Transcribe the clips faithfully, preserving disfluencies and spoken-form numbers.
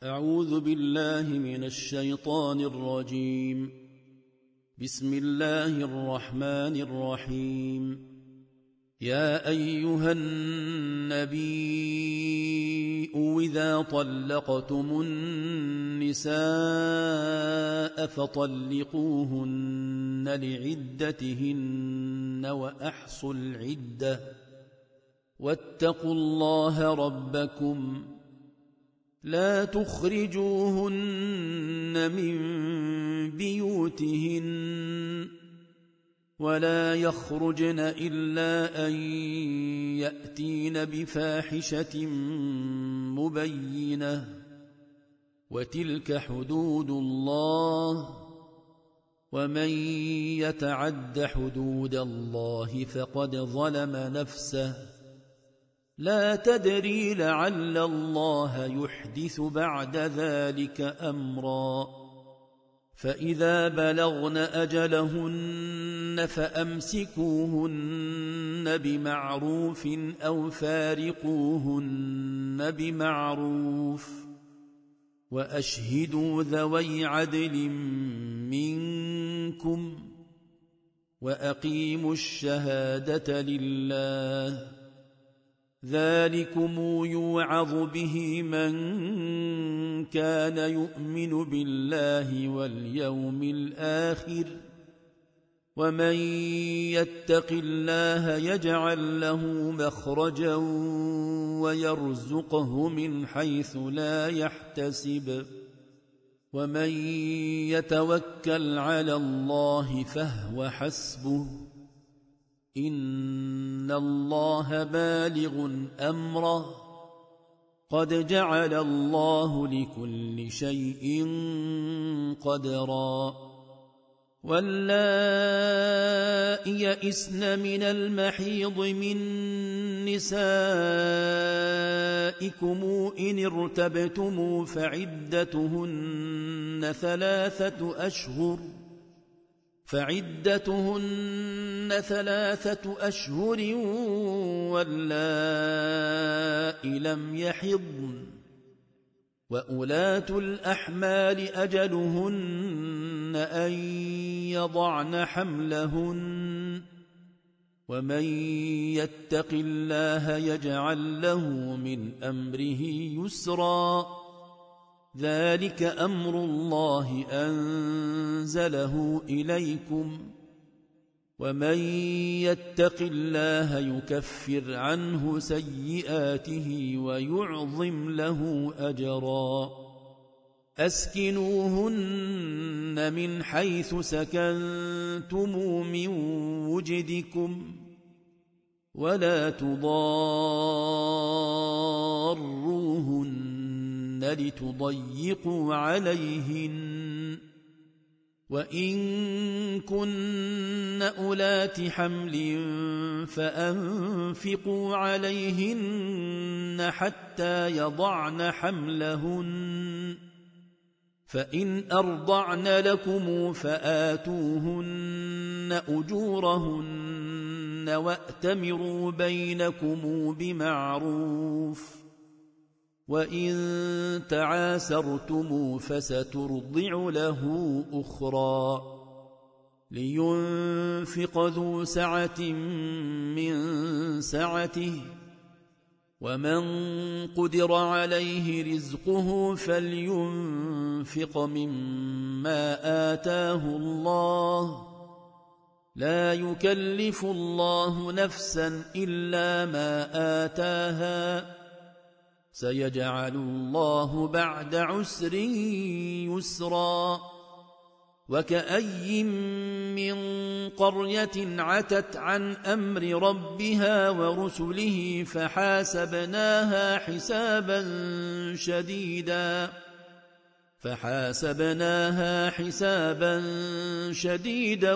أعوذ بالله من الشيطان الرجيم. بسم الله الرحمن الرحيم. يا أيها النبي إذا طلقتم النساء فطلقوهن لعدتهن وأحصوا العدة واتقوا الله ربكم لا تخرجوهن من بيوتهن ولا يخرجن إلا أن يأتين بفاحشة مبينة وتلك حدود الله ومن يتعد حدود الله فقد ظلم نفسه لا تدري لعل الله يحدث بعد ذلك أمرا. فإذا بلغن أجلهن فأمسكوهن بمعروف أو فارقوهن بمعروف وأشهدوا ذوي عدل منكم وأقيموا الشهادة لله ذلكم يوعظ به من كان يؤمن بالله واليوم الآخر ومن يتق الله يجعل له مخرجا ويرزقه من حيث لا يحتسب ومن يتوكل على الله فهو حسبه إن الله بالغ أمره قد جعل الله لكل شيء قدرا. واللائي يئسن من المحيض من نسائكم إن ارتبتم فعدتهن ثلاثة أشهر فعدتهن ثلاثة أشهر واللائي لم يحضن وأولاة الأحمال أجلهن أن يضعن حملهن ومن يتق الله يجعل له من أمره يسرا ذلك أمر الله أنزله إليكم ومن يتق الله يكفر عنه سيئاته ويعظم له أجرا. أسكنوهن من حيث سكنتم من وجدكم ولا تضاروهن لتضيقوا عليهن وإن كن أولات حمل فأنفقوا عليهن حتى يضعن حملهن فإن أرضعن لكم فآتوهن أجورهن وأتمروا بينكم بمعروف وإن تعاسرتم فسترضع له أخرى لينفق ذو سعة من سعته ومن قدر عليه رزقه فلينفق مما آتاه الله لا يكلف الله نفسا إلا ما آتاها سيجعل الله بعد عسر يسرا. وكأي من قرية عتت عن أمر ربها ورسله فحاسبناها حسابا شديدا فحاسبناها حسابا شديدا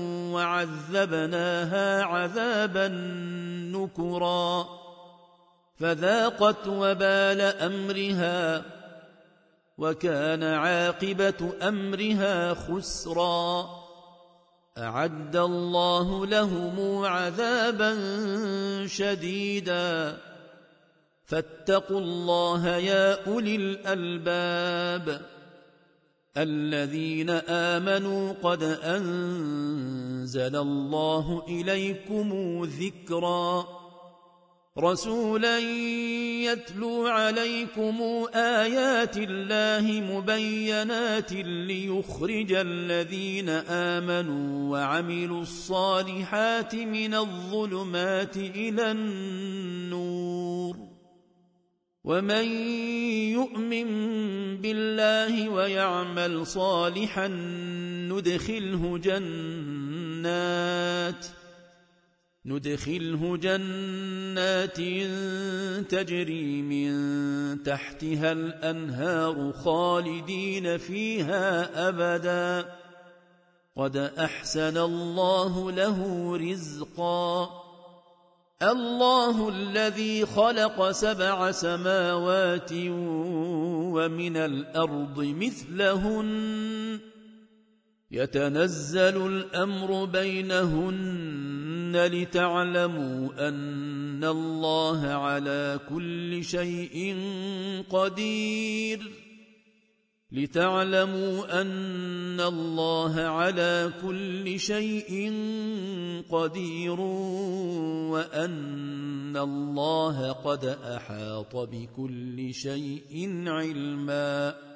وعذبناها عذابا نكرا فذاقت وبال أمرها وكان عاقبة أمرها خسرا. أعد الله لهم عذابا شديدا فاتقوا الله يا أولي الألباب الذين آمنوا قد أنزل الله إليكم ذكرا رسولا يتلو عليكم آيات الله مبينات ليخرج الذين آمنوا وعملوا الصالحات من الظلمات إلى النور ومن يؤمن بالله ويعمل صالحا ندخله جنات ندخله جنات تجري من تحتها الأنهار خالدين فيها أبدا قد أحسن الله له رزقا الله الذي خلق سبع سماوات ومن الأرض مثلهن يتنزل الأمر بينهن لتعلموا أن الله على كل شيء قدير لتعلموا أن الله على كل شيء قدير وأن الله قد أحاط بكل شيء علما